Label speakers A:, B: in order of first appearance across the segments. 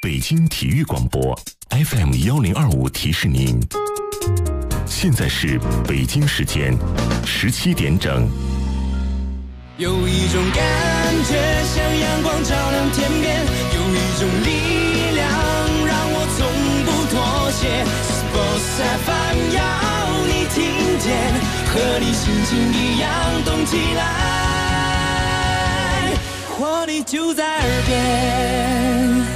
A: 北京体育广播 FM1025提示您，现在是北京时间17点整。
B: 有一种感觉像阳光照亮天边，有一种力量让我从不妥协。Sports FM 要你听见，和你心情一样动起来，活力就在耳边。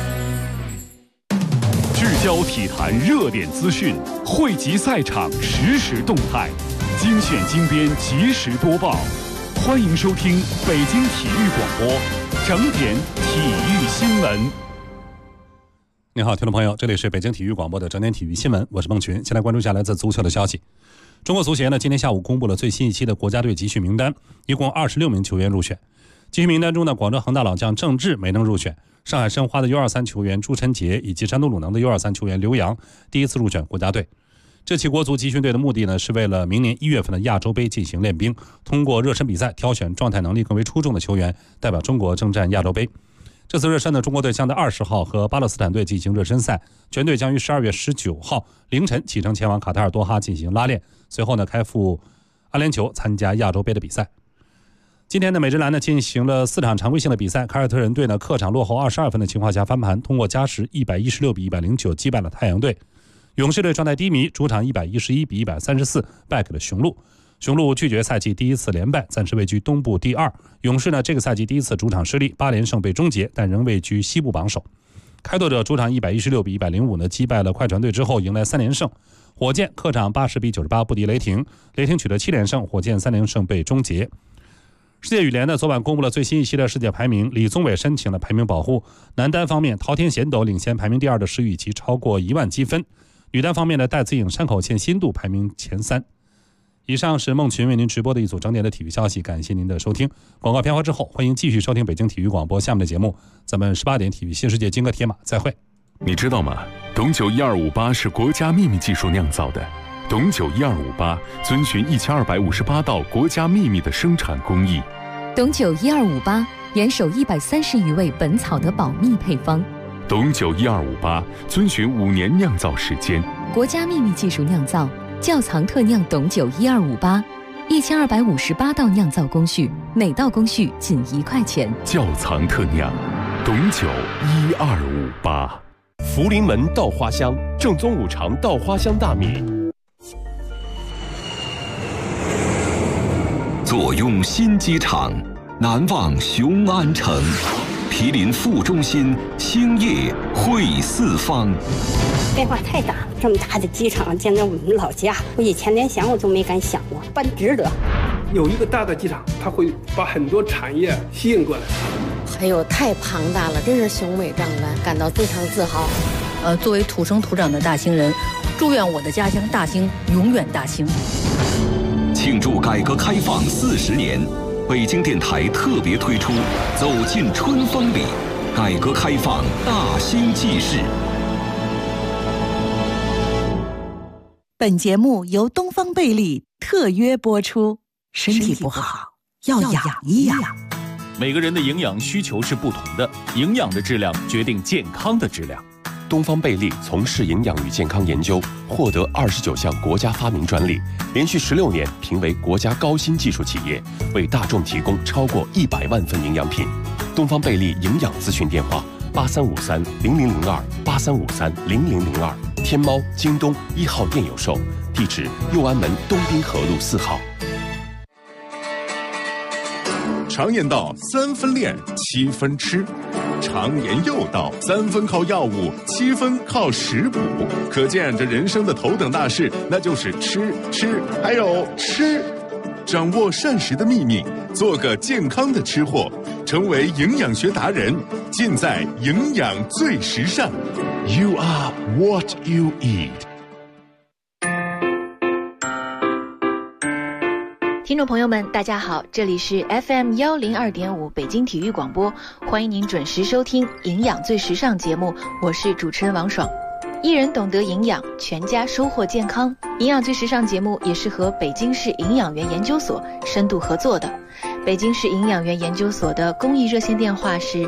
C: 聚焦体坛热点资讯，汇集赛场实时动态，精选精编及时播报。欢迎收听北京体育广播整点体育新闻。你好，听众朋友，这里是北京体育广播的整点体育新闻，我是孟群。先来关注一下来自足球的消息。中国足协呢，今天下午公布了最新一期的国家队集训名单，一共26名球员入选。集训名单中呢，广州恒大老将郑智没能入选，上海申花的U23球员朱晨杰以及山东鲁能的U23球员刘洋第一次入选国家队。这期国足集训队的目的呢，是为了明年1月份的亚洲杯进行练兵，通过热身比赛挑选状态能力更为出众的球员，代表中国征战亚洲杯。这次热身呢，中国队将在20号和巴勒斯坦队进行热身赛，全队将于12月19号凌晨启程前往卡塔尔多哈进行拉练，随后呢开赴阿联酋参加亚洲杯的比赛。今天的美职篮呢进行了4场常规性的比赛，凯尔特人队呢客场落后22分的情况下翻盘，通过加时116比109击败了太阳队。勇士队状态低迷，主场111比134败给了雄鹿。雄鹿拒绝赛季第一次连败，暂时位居东部第2。勇士呢这个赛季第一次主场失利，8连胜被终结，但仍位居西部榜首。开拓者主场116比105呢击败了快船队之后迎来3连胜。火箭客场80比98不敌雷霆，雷霆取得7连胜，火箭3连胜被终结。世界羽联呢昨晚公布了最新一期的世界排名，李宗伟申请了排名保护。男单方面，滔天贤斗领先排名第2的石宇奇超过1万积分。女单方面的戴资颖山口茜新度排名前3。以上是孟群为您直播的一组整点的体育消息，感谢您的收听。广告片花之后，欢迎继续收听北京体育广播下面的节目。咱们18点体育新世界金戈铁马再会。
A: 你知道吗？董酒1258是国家秘密技术酿造的。董酒1258遵循1258道国家秘密的生产工艺。
D: 董酒1258严守130余位本草的保密配方。
A: 董酒1258遵循5年酿造时间，
D: 国家秘密技术酿造，窖藏特酿董酒1258，1258道酿造工序，每道工序仅1块钱。
A: 窖藏特酿，董酒1258。
E: 福临门稻花香，正宗五常稻花香大米。
F: 坐拥新机场，难忘雄安城。毗邻副中心，兴业汇四方。
G: 变化太大了，这么大的机场建在我们老家，我以前连想我都没敢想过，办值得。
H: 有一个大的机场，它会把很多产业吸引过来。
I: 哎呦，太庞大了，真是雄伟壮观，感到非常自豪。
J: 作为土生土长的大兴人，祝愿我的家乡大兴永远大兴。
F: 庆祝改革开放40年。北京电台特别推出《走进春风里》，改革开放大兴纪事。
K: 本节目由东方贝利特约播出。身体不好要养一养。
C: 每个人的营养需求是不同的，营养的质量决定健康的质量。
E: 东方贝利从事营养与健康研究，获得29项国家发明专利，连续16年评为国家高新技术企业，为大众提供超过100万份营养品。东方贝利营养咨询电话83530002，83530002，天猫、京东1号店有售，地址右安门东滨河路4号。
L: 常言道3分练7分吃，常言又道3分靠药物7分靠食补，可见这人生的头等大事那就是吃还有吃。掌握膳食的秘密，做个健康的吃货，成为营养学达人，尽在营养最时尚。 You are what you eat。
M: 听众朋友们大家好，这里是 FM102.5 北京体育广播，欢迎您准时收听营养最时尚节目，我是主持人王爽。一人懂得营养，全家收获健康。营养最时尚节目也是和北京市营养员研究所深度合作的。 北京市营养院研究所的公益热线电话是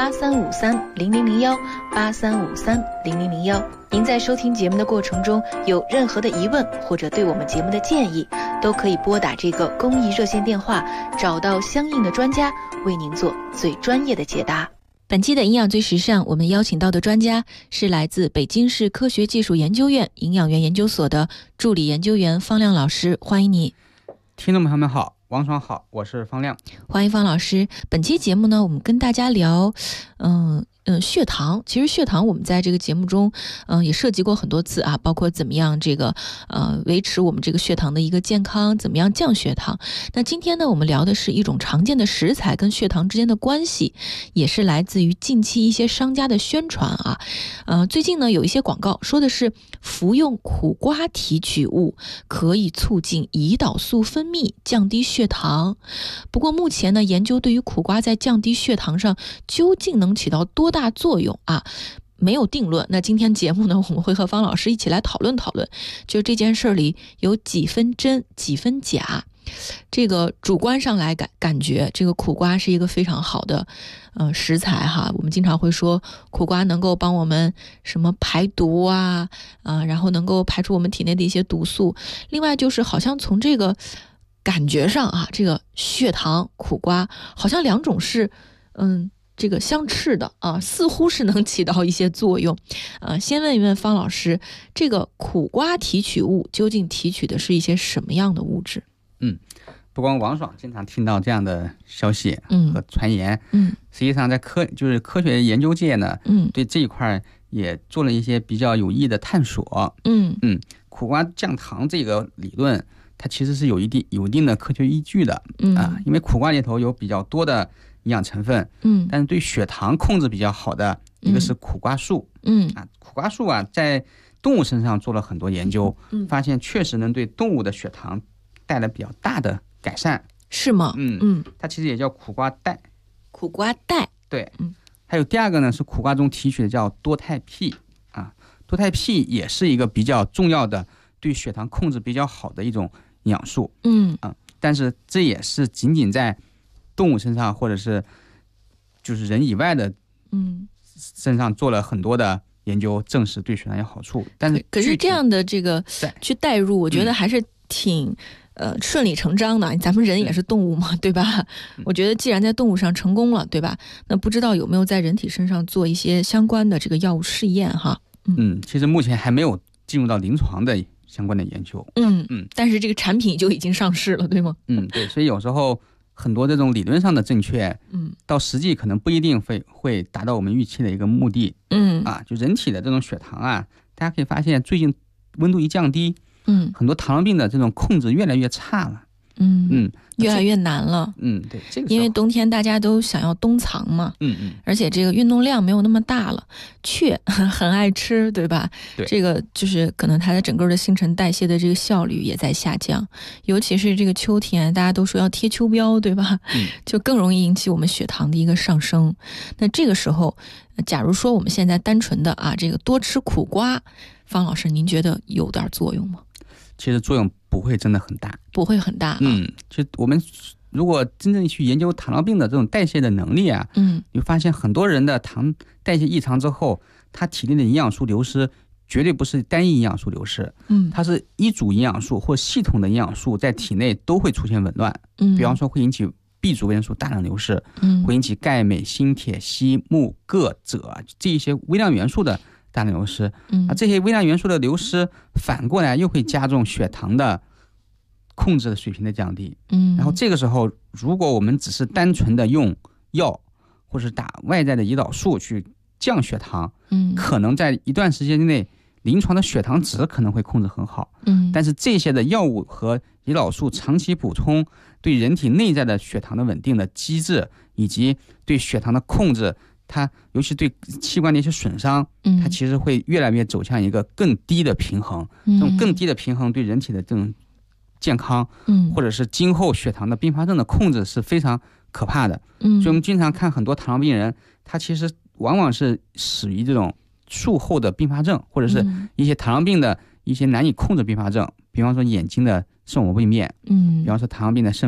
M: 83530001，83530001。您在收听节目的过程中有任何的疑问或者对我们节目的建议，都可以拨打这个公益热线电话，找到相应的专家为您做最专业的解答。本期的营养最时尚，我们邀请到的专家是来自北京市科学技术研究院营养院研究所的助理研究员方亮老师，欢迎你。
N: 听众朋友们好，王爽好，我是方亮，
M: 欢迎方老师。本期节目呢，我们跟大家聊血糖。其实血糖我们在这个节目中也涉及过很多次啊，包括怎么样这个维持我们这个血糖的一个健康，怎么样降血糖。那今天呢，我们聊的是一种常见的食材跟血糖之间的关系，也是来自于近期一些商家的宣传啊。最近呢有一些广告说的是服用苦瓜提取物可以促进胰岛素分泌，降低血糖。不过目前呢，研究对于苦瓜在降低血糖上究竟能起到多大作用啊，没有定论。那今天节目呢，我们会和方老师一起来讨论讨论，就这件事里有几分真几分假。这个主观上来感觉这个苦瓜是一个非常好的食材哈。我们经常会说苦瓜能够帮我们什么排毒啊，然后能够排出我们体内的一些毒素。另外就是好像从这个感觉上啊，这个血糖苦瓜好像两种是这个相斥的啊，似乎是能起到一些作用。先问一问方老师，这个苦瓜提取物究竟提取的是一些什么样的物质？
N: 不光王爽经常听到这样的消息和传言，实际上在科学研究界呢，对这一块也做了一些比较有益的探索。苦瓜降糖这个理论，它其实是有一定的科学依据的因为苦瓜里头有比较多的营养成分，但是对血糖控制比较好的一个是苦瓜素，苦瓜素在动物身上做了很多研究，发现确实能对动物的血糖带来比较大的改善。
M: 是吗？
N: 它其实也叫苦瓜肽。
M: 苦瓜肽，
N: 对。还有第二个呢，是苦瓜中提取的叫多肽 P 多肽 P 也是一个比较重要的对血糖控制比较好的一种营养素。但是这也是仅仅在动物身上或者是就是人以外的身上做了很多的研究，证实对血糖有好处。但是
M: 可是这样的这个去代入，我觉得还是挺顺理成章的。咱们人也是动物嘛，对吧？我觉得既然在动物上成功了，对吧？那不知道有没有在人体身上做一些相关的这个药物试验哈？
N: 其实目前还没有进入到临床的相关的研究。
M: 但是这个产品就已经上市了，对吗？
N: 对，所以有时候很多这种理论上的正确，到实际可能不一定会达到我们预期的一个目的。就人体的这种血糖大家可以发现最近温度一降低，很多糖尿病的这种控制越来越差了。
M: 越来越难了。
N: 对，这个
M: 因为冬天大家都想要冬藏嘛。而且这个运动量没有那么大了，却很爱吃，对吧？
N: 对，
M: 这个就是可能它的整个的新陈代谢的这个效率也在下降，尤其是这个秋天，大家都说要贴秋膘，对吧？就更容易引起我们血糖的一个上升。那这个时候，假如说我们现在单纯的这个多吃苦瓜，方老师您觉得有点作用吗？
N: 其实作用不会真的很大，
M: 不会很大。
N: 就我们如果真正去研究糖尿病的这种代谢的能力你会发现很多人的糖代谢异常之后，他体内的营养素流失绝对不是单一营养素流失，它是一组营养素或系统的营养素在体内都会出现紊乱。比方说会引起 B 族维生素大量流失，会引起钙、镁、锌、铁、硒、钼、铬、锗这一些微量元素的大量流失。这些微量元素的流失反过来又会加重血糖的控制的水平的降低。然后这个时候如果我们只是单纯的用药或是打外在的胰岛素去降血糖，可能在一段时间内临床的血糖值可能会控制很好。但是这些的药物和胰岛素长期补充对人体内在的血糖的稳定的机制以及对血糖的控制，它尤其对器官的一些损伤，它其实会越来越走向一个更低的平衡。这种更低的平衡对人体的这种健康，或者是今后血糖的并发症的控制是非常可怕的。所以我们经常看很多糖尿病人，他其实往往是死于这种术后的并发症，或者是一些糖尿病的一些难以控制并发症，比方说眼睛的视网膜病变，比方说糖尿病的肾病，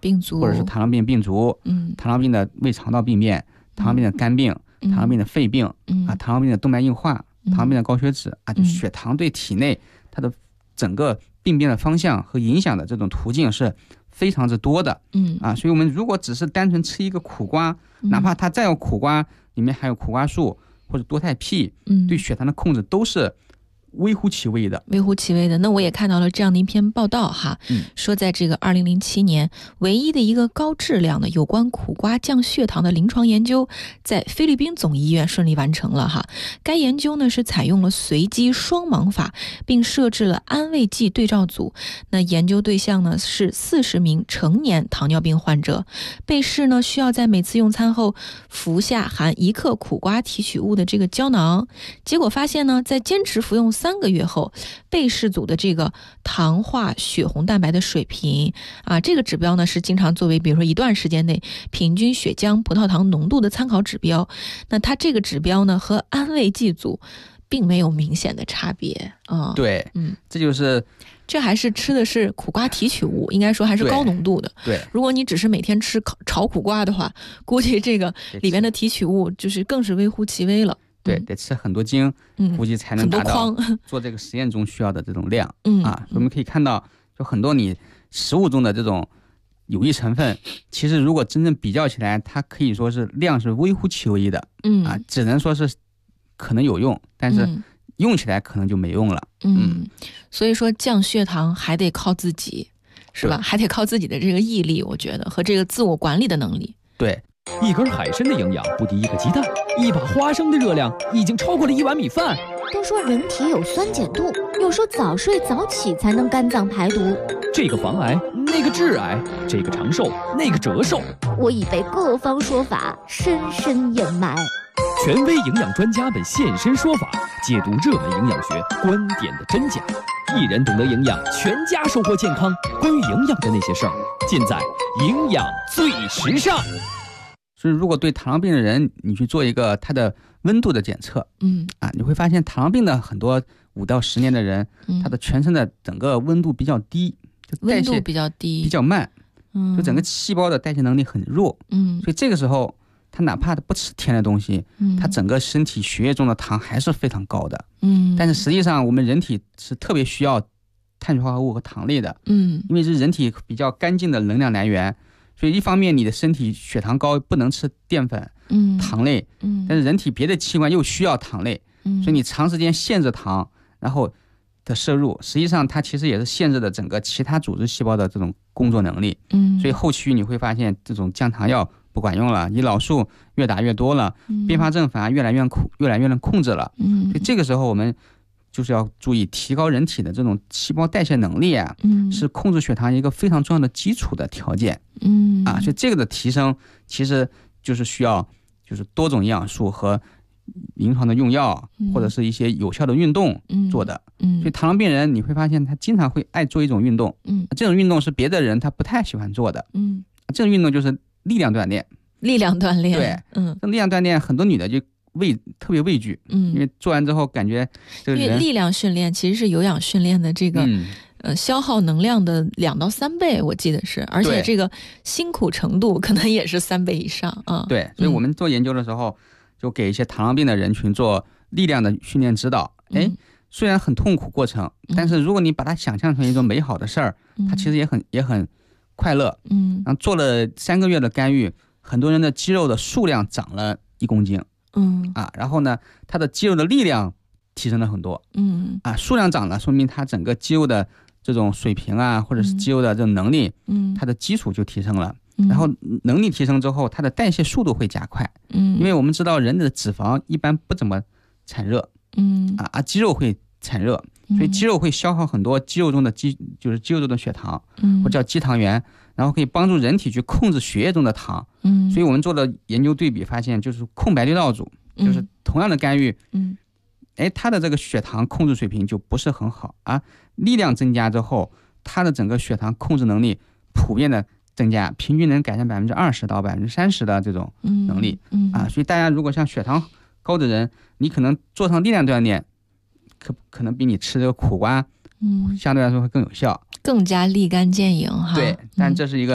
M: 病足，
N: 或者是糖尿病病足，糖尿病的胃肠道病变，糖尿病的肝病，糖尿病的肺病，糖尿病的动脉硬化，糖尿病的高血脂就血糖对体内它的整个病变的方向和影响的这种途径是非常之多的，所以我们如果只是单纯吃一个苦瓜，哪怕它再有苦瓜里面还有苦瓜素或者多肽 P，对血糖的控制都是微乎其微的。
M: 那我也看到了这样的一篇报道哈，说在这个2007年，唯一的一个高质量的有关苦瓜降血糖的临床研究，在菲律宾总医院顺利完成了哈。该研究呢是采用了随机双盲法，并设置了安慰剂对照组。那研究对象呢是40名成年糖尿病患者，被试呢需要在每次用餐后服下含1克苦瓜提取物的这个胶囊。结果发现呢，在坚持服用3个月后，被试组的这个糖化血红蛋白的水平这个指标呢是经常作为比如说一段时间内平均血浆葡萄糖浓度的参考指标。那它这个指标呢和安慰剂组并没有明显的差别
N: 对，
M: 这还是吃的是苦瓜提取物，应该说还是高浓度的。
N: 对，
M: 如果你只是每天吃炒苦瓜的话，估计这个里面的提取物就是更是微乎其微了。
N: 对，得吃很多斤，估计才能达到做这个实验中需要的这种量。我们可以看到，就很多你食物中的这种有益成分，其实如果真正比较起来，它可以说是量是微乎其微的。只能说是可能有用，但是用起来可能就没用了。
M: 所以说降血糖还得靠自己，是吧？还得靠自己的这个毅力，我觉得和这个自我管理的能力。
N: 对。
O: 一根海参的营养不敌1个鸡蛋，一把花生的热量已经超过了1碗米饭。
P: 都说人体有酸碱度，有说早睡早起才能肝脏排毒。
O: 这个防癌，那个致癌，这个长寿，那个折寿。
P: 我已被各方说法深深掩埋。
O: 权威营养专家们现身说法，解读热门营养学观点的真假。一人懂得营养，全家收获健康。关于营养的那些事儿，尽在营养最时尚。
N: 所以如果对糖尿病的人，你去做一个他的温度的检测，你会发现糖尿病的很多5到10年的人，他的全身的整个温度比较低，就代谢
M: 比较
N: 慢，就整个细胞的代谢能力很弱，所以这个时候他哪怕不吃甜的东西，他整个身体血液中的糖还是非常高的，但是实际上我们人体是特别需要碳水化合物和糖类的，因为是人体比较干净的能量来源。所以一方面你的身体血糖高，不能吃淀粉、糖类，但是人体别的器官又需要糖类，所以你长时间限制糖然后的摄入，实际上它其实也是限制了整个其他组织细胞的这种工作能力。所以后期你会发现这种降糖药不管用了，胰岛素越打越多了，并发症反而越来越能控制了。所以这个时候我们就是要注意提高人体的这种细胞代谢能力是控制血糖一个非常重要的基础的条件。所以这个的提升其实就是需要就是多种营养素和临床的用药，或者是一些有效的运动做的。所以糖尿病人你会发现他经常会爱做一种运动，这种运动是别的人他不太喜欢做的。这种运动就是力量锻炼。
M: 对，
N: 这力量锻炼很多女的就特别畏惧，因为做完之后感觉这个人，
M: 因为力量训练其实是有氧训练的这个消耗能量的2到3倍，我记得是，而且这个辛苦程度可能也是3倍以上啊。
N: 对，所以我们做研究的时候，就给一些糖尿病的人群做力量的训练指导。虽然很痛苦过程，但是如果你把它想象成一种美好的事儿，它其实也很快乐。然后做了3个月的干预，很多人的肌肉的数量长了1公斤。然后呢，他的肌肉的力量提升了很多。数量涨了，说明他整个肌肉的这种水平或者是肌肉的这种能力，它的基础就提升了。然后能力提升之后，它的代谢速度会加快。因为我们知道人的脂肪一般不怎么产热，肌肉会产热，所以肌肉会消耗很多肌肉中的就是肌肉中的血糖，或叫肌糖原，然后可以帮助人体去控制血液中的糖。所以我们做的研究对比发现，就是空白对照组，就是同样的干预，它的这个血糖控制水平就不是很好力量增加之后，它的整个血糖控制能力普遍的增加，平均能改善20%到30%的这种能力。所以大家如果像血糖高的人，你可能做上力量锻炼，可能比你吃这个苦瓜相对来说会更有效，
M: 更加立竿见影
N: 对，但这是一个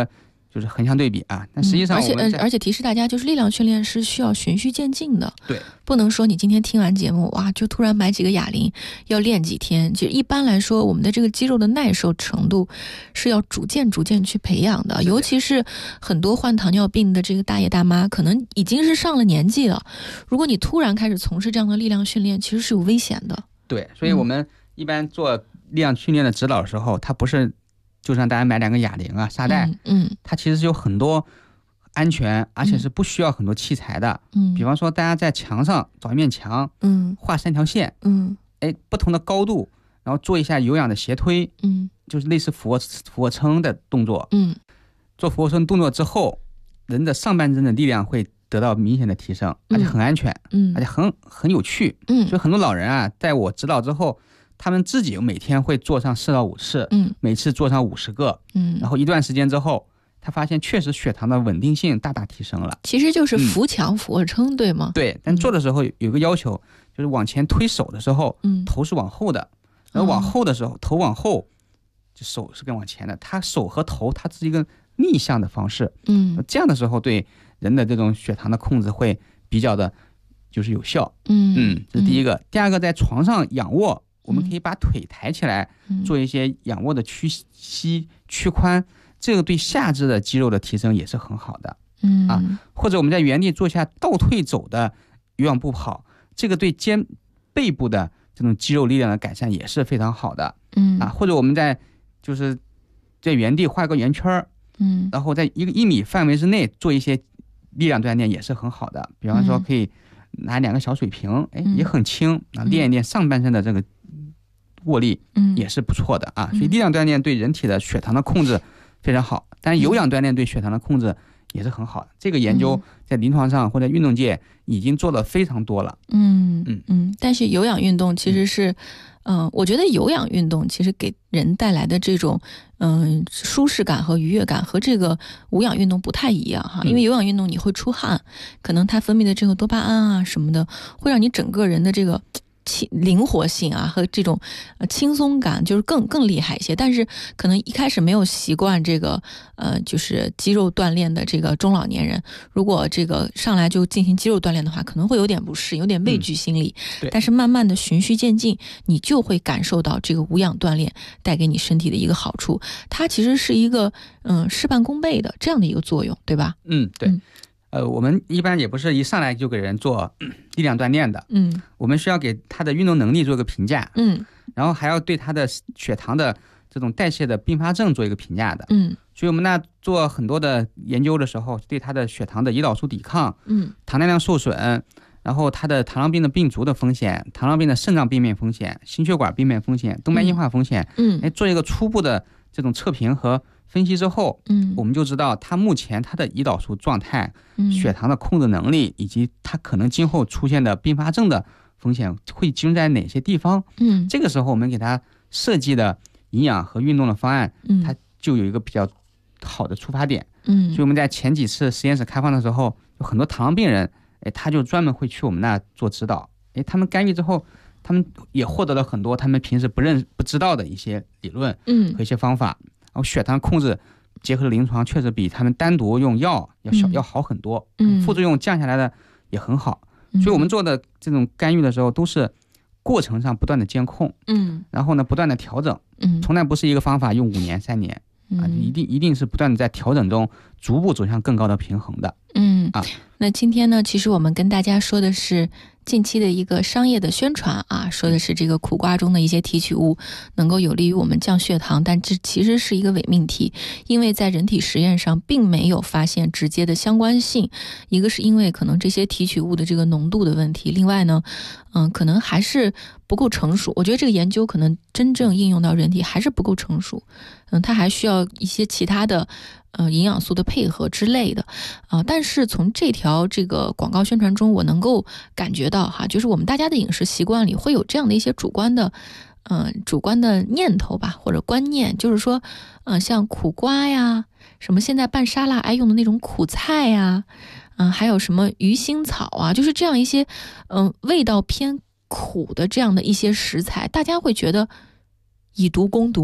N: 就是横向对比啊。但实际上
Q: 而且提示大家，就是力量训练是需要循序渐进的。
N: 对，
Q: 不能说你今天听完节目哇，就突然买几个哑铃，要练几天。其实一般来说，我们的这个肌肉的耐受程度是要逐渐去培养的。尤其是很多患糖尿病的这个大爷大妈，可能已经是上了年纪了。如果你突然开始从事这样的力量训练，其实是有危险的。
N: 对，所以我们一般做力量训练的指导的时候，它不是就让大家买2个哑铃啊、沙袋，它其实有很多安全，而且是不需要很多器材的。比方说大家在墙上找一面墙，画3条线，不同的高度，然后做一下有氧的斜推，就是类似俯卧撑的动作。做俯卧撑动作之后，人的上半身的力量会得到明显的提升，而且很安全，而且很有趣。所以很多老人啊，在我指导之后，他们自己每天会做上4到5次，每次做上50个，然后一段时间之后，他发现确实血糖的稳定性大大提升了。
Q: 其实就是扶墙俯卧撑，对吗？
N: 对，但做的时候有个要求，就是往前推手的时候，头是往后的，然后往后的时候，头往后，就手是跟往前的。他手和头它是一个逆向的方式，这样的时候对人的这种血糖的控制会比较的，就是有效。这是第一个。第二个，在床上仰卧，我们可以把腿抬起来，做一些仰卧的屈膝、屈髋，这个对下肢的肌肉的提升也是很好的。或者我们在原地做一下倒退走的有氧步跑，这个对背部的这种肌肉力量的改善也是非常好的。或者我们在原地画个圆圈，然后在1米范围之内做一些力量锻炼也是很好的。比方说可以拿2个小水瓶，也很轻，练一练上半身的这个握力，也是不错的啊。所以力量锻炼对人体的血糖的控制非常好，但是有氧锻炼对血糖的控制也是很好的。这个研究在临床上或者运动界已经做了非常多了。
Q: 但是有氧运动其实是我觉得有氧运动其实给人带来的这种舒适感和愉悦感和这个无氧运动不太一样哈。因为有氧运动你会出汗，可能它分泌的这个多巴胺啊什么的，会让你整个人的这个灵活性啊和这种轻松感就是更厉害一些。但是可能一开始没有习惯这个就是肌肉锻炼的这个中老年人，如果这个上来就进行肌肉锻炼的话，可能会有点不适，有点畏惧心理。但是慢慢的循序渐进，你就会感受到这个无氧锻炼带给你身体的一个好处，它其实是一个事半功倍的这样的一个作用，对吧？
N: 对。我们一般也不是一上来就给人做力量锻炼的，我们需要给他的运动能力做一个评价，然后还要对他的血糖的这种代谢的并发症做一个评价的，所以我们那做很多的研究的时候，对他的血糖的胰岛素抵抗，糖耐量受损，然后他的糖尿病的病足的风险，糖尿病的肾脏病变风险，心血管病变风险，动脉硬化风险，做一个初步的这种测评和分析之后，我们就知道他目前他的胰岛素状态、血糖的控制能力，以及他可能今后出现的并发症的风险会集中在哪些地方。这个时候我们给他设计的营养和运动的方案，它就有一个比较好的出发点。所以我们在前几次实验室开放的时候，有很多糖尿病人，他就专门会去我们那做指导。他们干预之后，他们也获得了很多他们平时不知道的一些理论和一些方法。然后血糖控制结合的临床确实比他们单独用药要好很多，副作用降下来的也很好。所以我们做的这种干预的时候，都是过程上不断的监控，然后呢不断的调整，从来不是一个方法用5年3年一定是不断的在调整中逐步走向更高的平衡的。
Q: 那今天呢，其实我们跟大家说的是近期的一个商业的宣传啊，说的是这个苦瓜中的一些提取物能够有利于我们降血糖，但这其实是一个伪命题，因为在人体实验上并没有发现直接的相关性。一个是因为可能这些提取物的这个浓度的问题，另外呢可能还是不够成熟。我觉得这个研究可能真正应用到人体还是不够成熟，它还需要一些其他的营养素的配合之类的但是从这个广告宣传中，我能够感觉到就是我们大家的饮食习惯里会有这样的一些主观的念头吧，或者观念，就是说像苦瓜呀，什么现在拌沙拉爱用的那种苦菜呀，还有什么鱼腥草啊，就是这样一些味道偏苦的这样的一些食材，大家会觉得以毒攻毒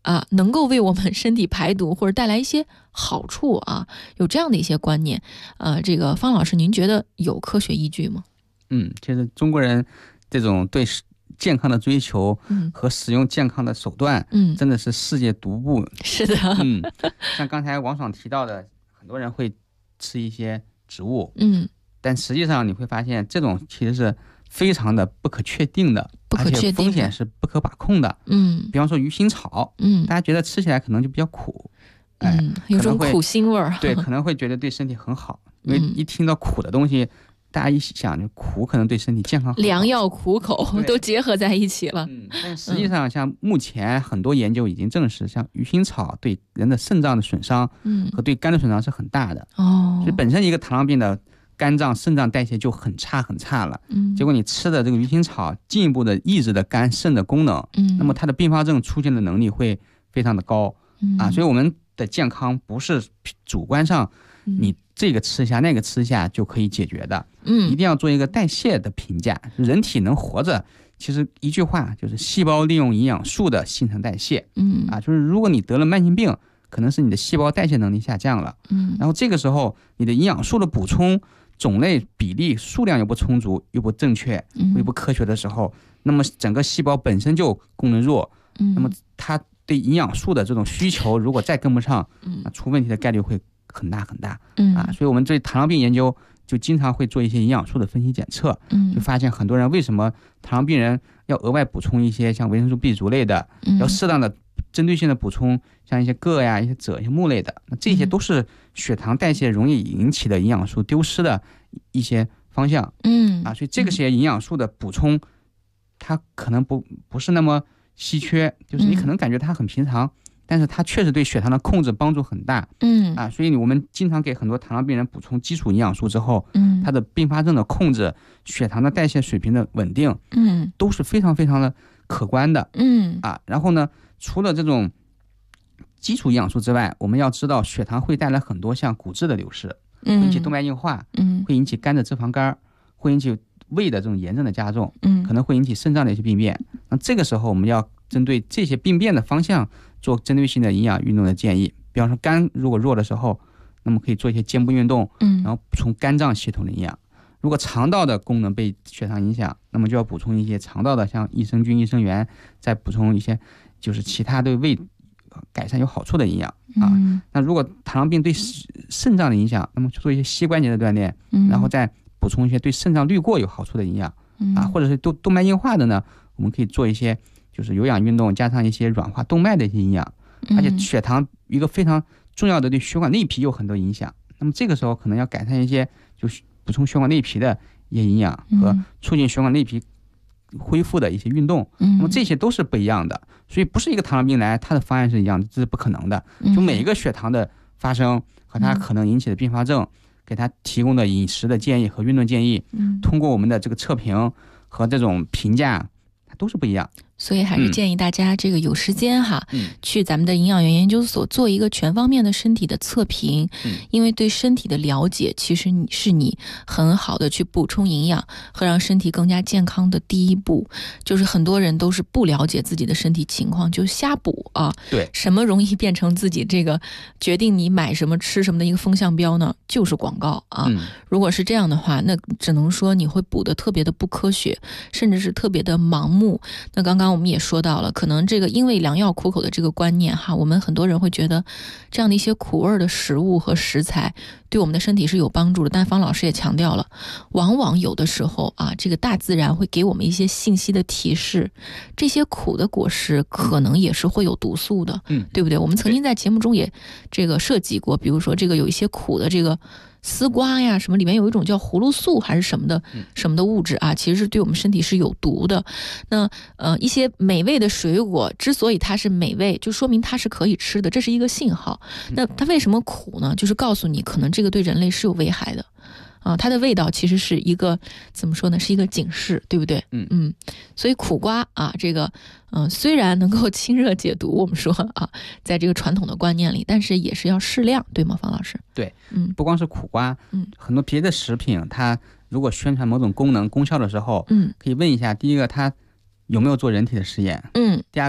Q: 啊，能够为我们身体排毒或者带来一些好处啊，有这样的一些观念。这个方老师，您觉得有科学依据吗？
N: 其实中国人这种对健康的追求和使用健康的手段，真的是世界独步。
Q: 是的，
N: 像刚才王爽提到的，很多人会吃一些植物，但实际上你会发现，这种其实是非常的不可确定的，而且风险是不可把控的。比方说鱼腥草，大家觉得吃起来可能就比较苦，
Q: 有种苦腥味儿，
N: 对，可能会觉得对身体很好，因为一听到苦的东西，大家一想就苦可能对身体健康好，
Q: 良药苦口都结合在一起了。
N: 但实际上，像目前很多研究已经证实，像鱼腥草对人的肾脏的损伤，和对肝的损伤是很大的。所以本身一个糖尿病的肝脏、肾脏代谢就很差了，结果你吃的这个鱼腥草进一步的抑制了肝肾的功能，那么它的并发症出现的能力会非常的高，所以我们的健康不是主观上你这个吃一下那个吃一下就可以解决的，一定要做一个代谢的评价。人体能活着，其实一句话就是细胞利用营养素的新陈代谢，就是如果你得了慢性病，可能是你的细胞代谢能力下降了，然后这个时候你的营养素的补充种类、比例、数量又不充足、又不正确、又不科学的时候，那么整个细胞本身就功能弱，那么它对营养素的这种需求如果再跟不上，那出问题的概率会很大。所以我们对糖尿病研究就经常会做一些营养素的分析检测，就发现很多人为什么糖尿病人要额外补充一些像维生素 B 族类的，要适当的针对性的补充像一些铬呀、一些锗、一些钼类的，那这些都是血糖代谢容易引起的营养素丢失的一些方向。所以这个些营养素的补充，它可能不是那么稀缺，就是你可能感觉它很平常，但是它确实对血糖的控制帮助很大。所以我们经常给很多糖尿病人补充基础营养素之后，它的并发症的控制、血糖的代谢水平的稳定，都是非常非常的可观的。然后呢，除了这种基础营养素之外，我们要知道血糖会带来很多像骨质的流失，会引起动脉硬化，会引起肝的脂肪肝，会引起胃的这种炎症的加重，可能会引起肾脏的一些病变。那这个时候我们要针对这些病变的方向做针对性的营养运动的建议。比方说肝如果弱的时候，那么可以做一些肩部运动，然后补充肝脏系统的营养。如果肠道的功能被血糖影响，那么就要补充一些肠道的像益生菌、益生元，再补充一些就是其他对胃改善有好处的营养。那如果糖尿病对肾脏的影响，那么就做一些膝关节的锻炼，然后再补充一些对肾脏滤过有好处的营养，或者是动脉硬化的呢，我们可以做一些就是有氧运动加上一些软化动脉的一些营养。而且血糖一个非常重要的对血管内皮有很多影响，那么这个时候可能要改善一些就是补充血管内皮的一些营养和促进血管内皮恢复的一些运动，那么这些都是不一样的。所以不是一个糖尿病来它的方案是一样的，这是不可能的。就每一个血糖的发生和它可能引起的并发症，给它提供的饮食的建议和运动建议，通过我们的这个测评和这种评价，它都是不一样。
Q: 所以还是建议大家这个有时间哈，去咱们的营养元研究所做一个全方面的身体的测评，因为对身体的了解其实是你很好的去补充营养和让身体更加健康的第一步。就是很多人都是不了解自己的身体情况就瞎补啊，
N: 对，
Q: 什么容易变成自己这个决定你买什么吃什么的一个风向标呢？就是广告啊。如果是这样的话，那只能说你会补得特别的不科学，甚至是特别的盲目。那刚刚我们也说到了，可能这个因为良药苦口的这个观念哈，我们很多人会觉得这样的一些苦味的食物和食材对我们的身体是有帮助的，但方老师也强调了，往往有的时候啊，这个大自然会给我们一些信息的提示，这些苦的果实可能也是会有毒素的，对不对？我们曾经在节目中也这个涉及过，比如说这个有一些苦的这个丝瓜呀什么，里面有一种叫葫芦素还是什么的物质啊，其实是对我们身体是有毒的。那一些美味的水果之所以它是美味，就说明它是可以吃的，这是一个信号。那它为什么苦呢？就是告诉你可能这个对人类是有危害的啊，它的味道其实是一个怎么说呢？是一个警示，对不对？所以苦瓜啊，这个虽然能够清热解毒，我们说啊，在这个传统的观念里，但是也是要适量，对吗，方老师？
N: 对，不光是苦瓜，很多别的食品，它如果宣传某种功能功效的时候，可以问一下，第一个它有没有做人体的实验？第二个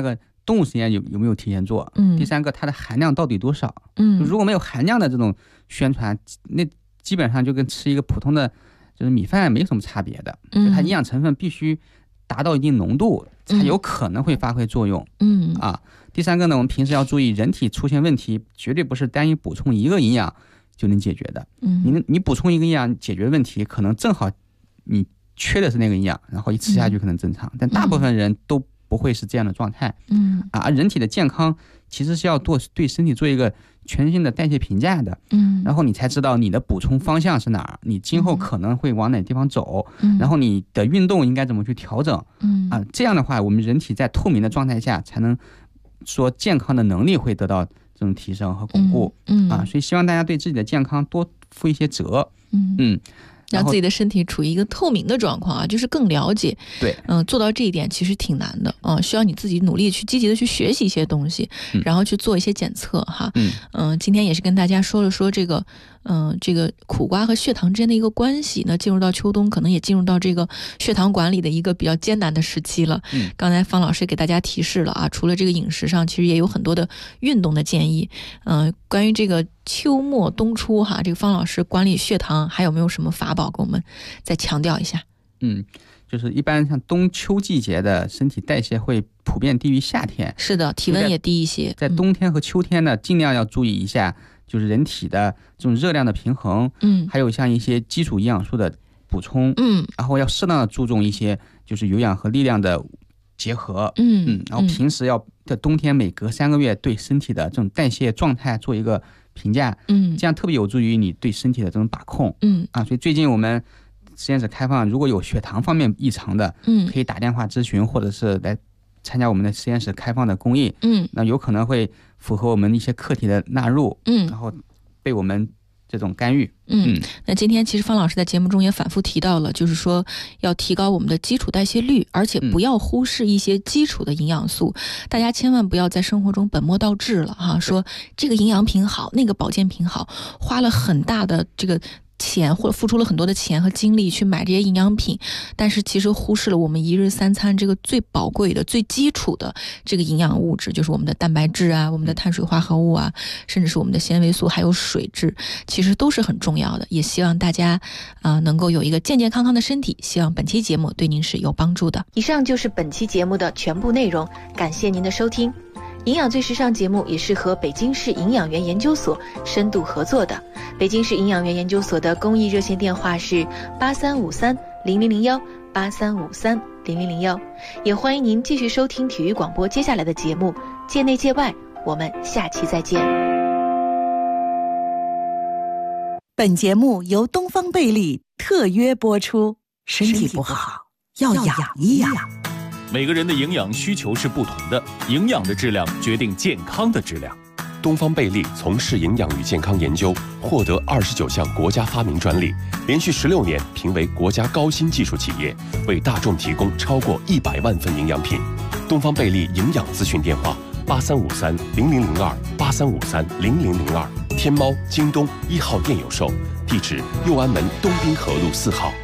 N: 动物实验有没有提前做，第三个它的含量到底多少，如果没有含量的这种宣传，那基本上就跟吃一个普通的就是米饭没什么差别的，它营养成分必须达到一定浓度才有可能会发挥作用。第三个呢，我们平时要注意，人体出现问题绝对不是单一补充一个营养就能解决的。你补充一个营养解决问题，可能正好你缺的是那个营养，然后一吃下去可能正常，但大部分人都不会是这样的状态。而人体的健康其实是要对身体做一个全新的代谢评价的，然后你才知道你的补充方向是哪儿，你今后可能会往哪地方走，然后你的运动应该怎么去调整，这样的话我们人体在透明的状态下才能说健康的能力会得到这种提升和巩固。所以希望大家对自己的健康多负一些责。
Q: 让自己的身体处于一个透明的状况啊，就是更了解。
N: 对，
Q: 做到这一点其实挺难的啊，需要你自己努力去积极的去学习一些东西，然后去做一些检测哈。今天也是跟大家说了说这个苦瓜和血糖之间的一个关系。那进入到秋冬，可能也进入到这个血糖管理的一个比较艰难的时期了。刚才方老师给大家提示了啊，除了这个饮食上，其实也有很多的运动的建议。关于这个秋末冬初哈，这个方老师管理血糖还有没有什么法宝给我们再强调一下？
N: 就是一般像冬秋季节的身体代谢会普遍低于夏天，
Q: 是的，体温也低一些。
N: 在冬天和秋天呢，尽量要注意一下，就是人体的这种热量的平衡，还有像一些基础营养素的补充，然后要适当的注重一些就是有氧和力量的结合，然后平时要在冬天每隔3个月对身体的这种代谢状态做一个评价，这样特别有助于你对身体的这种把控。所以最近我们实验室开放，如果有血糖方面异常的，可以打电话咨询，或者是来参加我们的实验室开放的公益，那有可能会符合我们一些课题的纳入，然后被我们这种干预。
Q: 那今天其实方老师在节目中也反复提到了，就是说要提高我们的基础代谢率，而且不要忽视一些基础的营养素。大家千万不要在生活中本末倒置了哈，说这个营养品好，那个保健品好，花了很大的这个钱或者付出了很多的钱和精力去买这些营养品，但是其实忽视了我们一日三餐这个最宝贵的最基础的这个营养物质，就是我们的蛋白质啊，我们的碳水化合物啊，甚至是我们的纤维素还有水质，其实都是很重要的。也希望大家能够有一个健健康康的身体，希望本期节目对您是有帮助的。
M: 以上就是本期节目的全部内容，感谢您的收听。营养最时尚节目也是和北京市营养员研究所深度合作的。北京市营养员研究所的公益热线电话是83530001 83530001，也欢迎您继续收听体育广播接下来的节目，界内界外，我们下期再见。
K: 本节目由东方贝利特约播出，身体不好要养一养。
A: 每个人的营养需求是不同的，营养的质量决定健康的质量。
E: 东方贝利从事营养与健康研究，获得29项国家发明专利，连续16年评为国家高新技术企业，为大众提供超过100万份营养品。东方贝利营养咨询电话83530002 83530002，天猫、京东1号店有售，地址右安门东滨河路4号。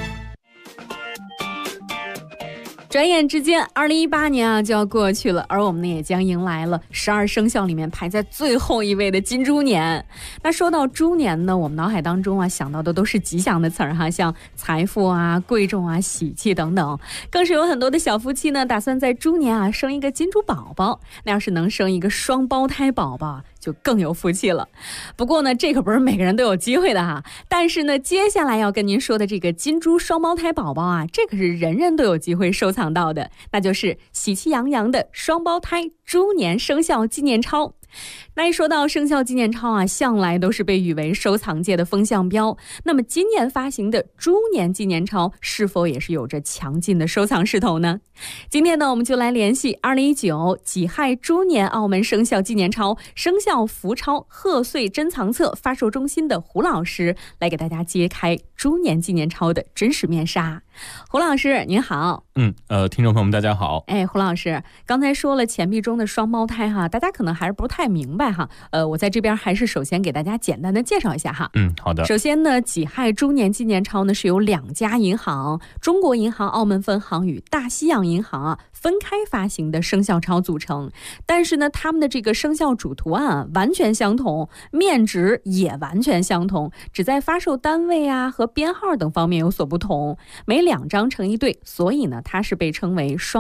R: 转眼之间2018年就要过去了，而我们呢也将迎来了12生肖里面排在最后一位的金猪年。那说到猪年呢，我们脑海当中想到的都是吉祥的词儿哈，像财富啊、贵重啊、喜气等等，更是有很多的小夫妻呢打算在猪年生一个金猪宝宝。那要是能生一个双胞胎宝宝就更有福气了。不过呢，这可不是每个人都有机会的哈。但是呢，接下来要跟您说的这个金猪双胞胎宝宝这可是人人都有机会收藏到的，那就是喜气洋洋的双胞胎猪年生肖纪念钞。那一说到生肖纪念钞向来都是被誉为收藏界的风向标。那么今年发行的猪年纪念钞是否也是有着强劲的收藏势头呢？今天呢，我们就来联系2019己亥猪年澳门生肖纪念钞生肖福钞贺岁珍藏册发售中心的胡老师，来给大家揭开猪年纪念钞的真实面纱。胡老师您好。
S: 听众朋友们大家好。
R: 胡老师刚才说了钱币中的双胞胎哈，大家可能还是不太明白哈。我在这边还是首先给大家简单的介绍一下哈。
S: 好的。
R: 首先呢，己亥猪年纪念钞呢是由2家银行，中国银行澳门分行与大西洋银行分开发行的生肖钞组成，但是呢，他们的这个生肖主图案完全相同，面值也完全相同，只在发售单位和编号等方面有所不同，每2张成一对，所以呢，它是被称为双